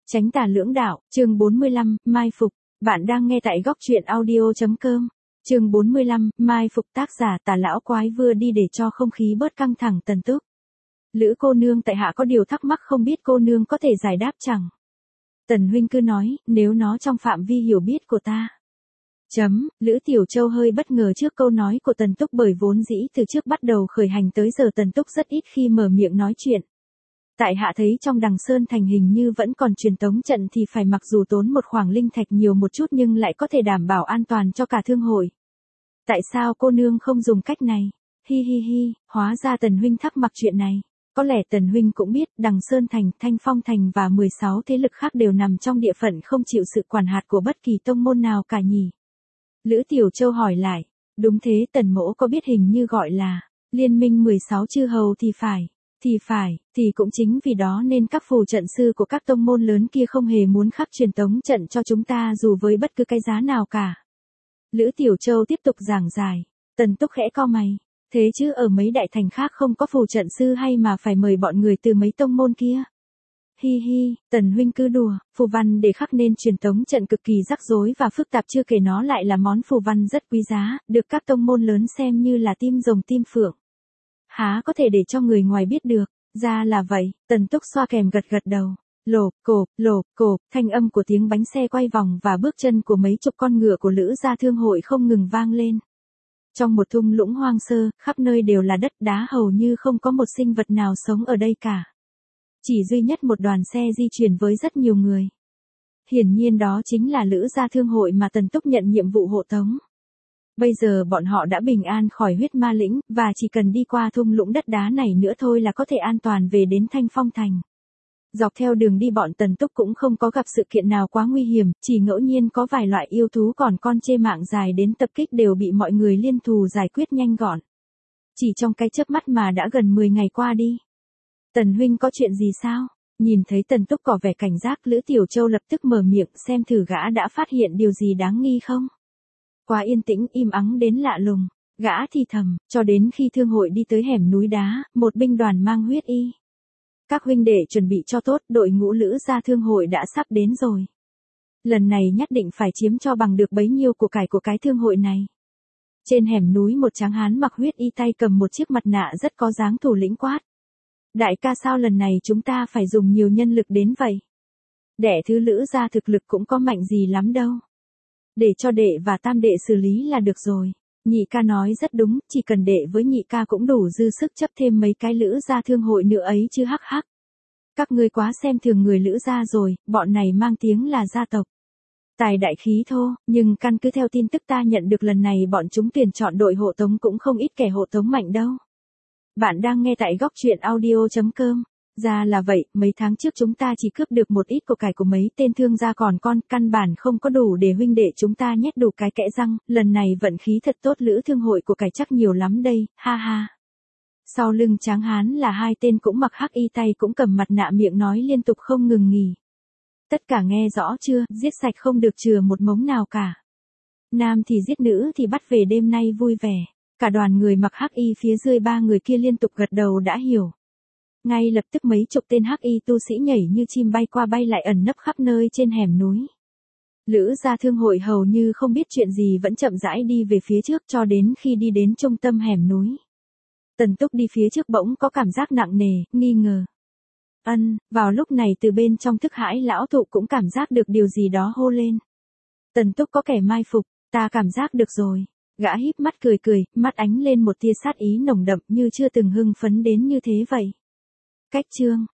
Chánh tà lưỡng đạo, chương 45, Mai Phục. Bạn đang nghe tại góc truyện audio.com. Chương 45, Mai Phục, tác giả Tà Lão Quái vừa đi để cho không khí bớt căng thẳng. Tần Túc. Lữ cô nương, tại hạ có điều thắc mắc, không biết cô nương có thể giải đáp chẳng? Tần huynh cứ nói, nếu nó trong phạm vi hiểu biết của ta. Lữ Tiểu Châu hơi bất ngờ trước câu nói của Tần Túc, bởi vốn dĩ từ trước bắt đầu khởi hành tới giờ Tần Túc rất ít khi mở miệng nói chuyện. Tại hạ thấy trong Đằng Sơn Thành hình như vẫn còn truyền tống trận, thì phải mặc dù tốn một khoản linh thạch nhiều một chút nhưng lại có thể đảm bảo an toàn cho cả thương hội. Tại sao cô nương không dùng cách này? Hi hi hi, hóa ra Tần huynh thắc mắc chuyện này. Có lẽ Tần huynh cũng biết, Đằng Sơn Thành, Thanh Phong Thành và 16 thế lực khác đều nằm trong địa phận không chịu sự quản hạt của bất kỳ tông môn nào cả nhỉ? Lữ Tiểu Châu hỏi lại. Đúng thế, Tần mỗ có biết, hình như gọi là Liên minh 16 chư hầu thì phải. Thì cũng chính vì đó nên các phù trận sư của các tông môn lớn kia không hề muốn khắc truyền tống trận cho chúng ta dù với bất cứ cái giá nào cả. Lữ Tiểu Châu tiếp tục giảng giải. Tần Túc khẽ cau mày. Thế chứ ở mấy đại thành khác không có phù trận sư hay mà phải mời bọn người từ mấy tông môn kia? Hi hi, Tần huynh cứ đùa, phù văn để khắc nên truyền tống trận cực kỳ rắc rối và phức tạp, chưa kể nó lại là món phù văn rất quý giá, được các tông môn lớn xem như là tim rồng tim phượng. Há có thể để cho người ngoài biết được? Ra là vậy. Tần Túc xoa kèm gật đầu. Lộp cộp, thanh âm của tiếng bánh xe quay vòng và bước chân của mấy chục con ngựa của Lữ gia thương hội không ngừng vang lên. Trong một thung lũng hoang sơ, khắp nơi đều là đất đá, hầu như không có một sinh vật nào sống ở đây cả. Chỉ duy nhất một đoàn xe di chuyển với rất nhiều người. Hiển nhiên đó chính là Lữ gia thương hội mà Tần Túc nhận nhiệm vụ hộ tống. Bây giờ bọn họ đã bình an khỏi huyết ma lĩnh, và chỉ cần đi qua thung lũng đất đá này nữa thôi là có thể an toàn về đến Thanh Phong Thành. Dọc theo đường đi bọn Tần Túc cũng không có gặp sự kiện nào quá nguy hiểm, chỉ ngẫu nhiên có vài loại yêu thú còn con chê mạng dài đến tập kích đều bị mọi người liên thủ giải quyết nhanh gọn. Chỉ trong cái chớp mắt mà đã gần 10 ngày qua đi. Tần huynh có chuyện gì sao? Nhìn thấy Tần Túc có vẻ cảnh giác, Lữ Tiểu Châu lập tức mở miệng, xem thử gã đã phát hiện điều gì đáng nghi không? Quá yên tĩnh, im ắng đến lạ lùng. Gã thì thầm, cho đến khi thương hội đi tới hẻm núi đá, một binh đoàn mang huyết y. Các huynh đệ chuẩn bị cho tốt, đội ngũ Lữ gia thương hội đã sắp đến rồi. Lần này nhất định phải chiếm cho bằng được bấy nhiêu của cái thương hội này. Trên hẻm núi một tráng hán mặc huyết y tay cầm một chiếc mặt nạ rất có dáng thủ lĩnh quát. Đại ca, sao lần này chúng ta phải dùng nhiều nhân lực đến vậy? Đệ thứ Lữ gia thực lực cũng có mạnh gì lắm đâu. Để cho đệ và tam đệ xử lý là được rồi. Nhị ca nói rất đúng, chỉ cần đệ với nhị ca cũng đủ dư sức chấp thêm mấy cái Lữ gia thương hội nữa ấy chứ hắc hắc. Các ngươi quá xem thường người Lữ gia rồi, bọn này mang tiếng là gia tộc. Tài đại khí thô, nhưng căn cứ theo tin tức ta nhận được lần này bọn chúng tuyển chọn đội hộ tống cũng không ít kẻ hộ tống mạnh đâu. Bạn đang nghe tại góc truyện audio.com. Ra là vậy, mấy tháng trước chúng ta chỉ cướp được một ít của cải của mấy tên thương gia còn con, căn bản không có đủ để huynh đệ chúng ta nhét đủ cái kẽ răng, lần này vận khí thật tốt, Lữ thương hội của cải chắc nhiều lắm đây, ha ha. Sau lưng tráng hán là hai tên cũng mặc hắc y, tay cũng cầm mặt nạ, miệng nói liên tục không ngừng nghỉ. Tất cả nghe rõ chưa, giết sạch không được chừa một mống nào cả. Nam thì giết, nữ thì bắt về, đêm nay vui vẻ. Cả đoàn người mặc hắc y phía dưới ba người kia liên tục gật đầu đã hiểu. Ngay lập tức mấy chục tên hắc y tu sĩ nhảy như chim bay qua bay lại, ẩn nấp khắp nơi trên hẻm núi. Lữ gia thương hội hầu như không biết chuyện gì vẫn chậm rãi đi về phía trước cho đến khi đi đến trung tâm hẻm núi. Tần Túc đi phía trước bỗng có cảm giác nặng nề, nghi ngờ. Vào lúc này từ bên trong thức hải lão thụ cũng cảm giác được điều gì đó hô lên. Tần Túc có kẻ mai phục, ta cảm giác được rồi. Gã híp mắt cười, mắt ánh lên một tia sát ý nồng đậm, như chưa từng hưng phấn đến như thế vậy. Cách chương